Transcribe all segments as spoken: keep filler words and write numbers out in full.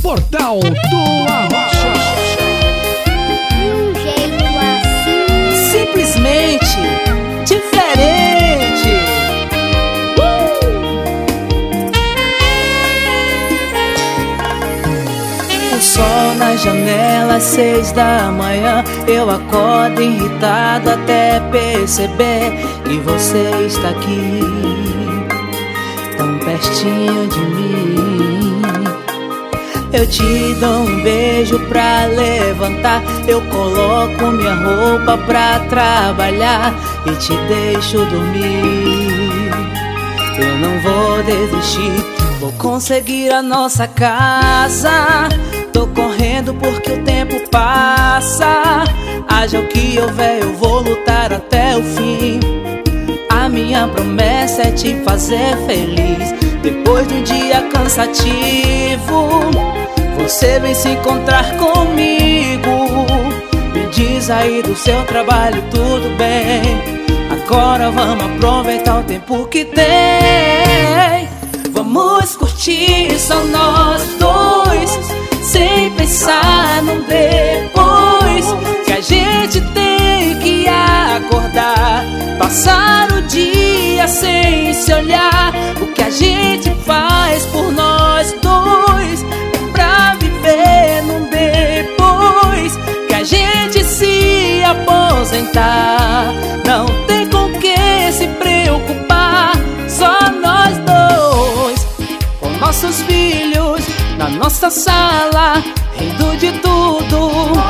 Portal do Arrocha. De um jeito assim, simplesmente diferente. uh! O sol na janela às seis da manhã. Eu acordo irritado até perceber que você está aqui, tão pertinho de mim. Eu te dou um beijo pra levantar, eu coloco minha roupa pra trabalhar e te deixo dormir. Eu não vou desistir, vou conseguir a nossa casa. Tô correndo porque o tempo passa. Haja o que houver, eu vou lutar até o fim. A minha promessa é te fazer feliz. Depois de um dia cansativo, você vem se encontrar comigo. Me diz aí do seu trabalho, tudo bem? Agora vamos aproveitar o tempo que tem. Vamos curtir só nós dois, sem pensar no depois. Que a gente tem que acordar, passar o dia sem se olhar. O que a gente faz por nós dois é pra viver num depois. Que a gente se aposentar, não tem com que se preocupar. Só nós dois, com nossos filhos na nossa sala, rindo de tudo,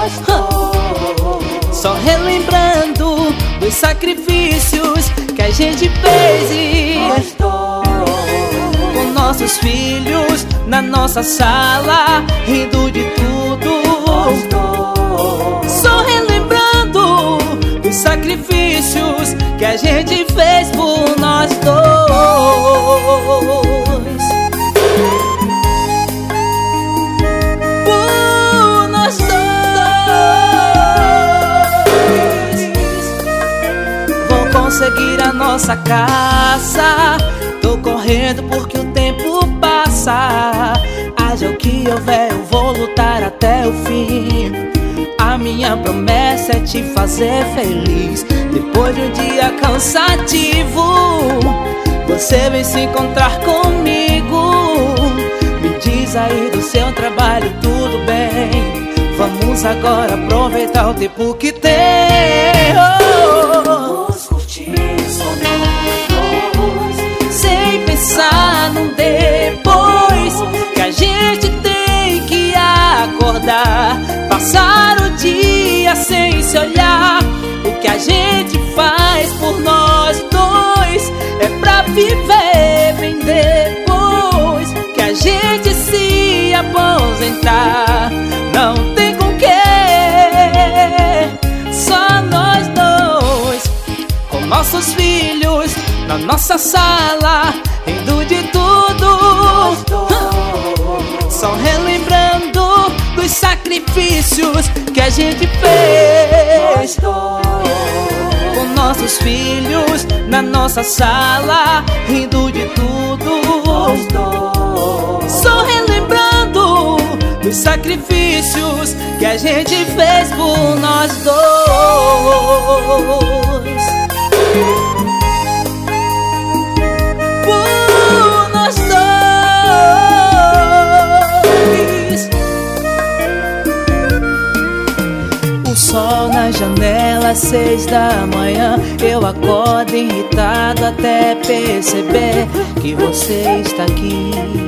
só relembrando dos sacrifícios que a gente fez. E com nossos filhos na nossa sala, rindo de tudo, só relembrando dos sacrifícios que a gente fez por nós dois. Conseguir a nossa casa. Tô correndo porque o tempo passa. Haja o que houver, eu vou lutar até o fim. A minha promessa é te fazer feliz. Depois de um dia cansativo, você vem se encontrar comigo. Me diz aí do seu trabalho, tudo bem? Vamos agora aproveitar o tempo que tem. oh. Sem pensar num depois. Que a gente tem que acordar, passar o dia sem se olhar. O que a gente faz por nós dois é pra viver bem depois. Que a gente se aposentar, não tem com que. Só nós dois, com nossos filhos na nossa sala, rindo de tudo, só relembrando dos sacrifícios que a gente fez. Com nossos filhos na nossa sala, rindo de tudo, só relembrando dos sacrifícios que a gente fez por nós dois. Por nós dois. O sol na janela às seis da manhã. Eu acordo irritado até perceber que você está aqui,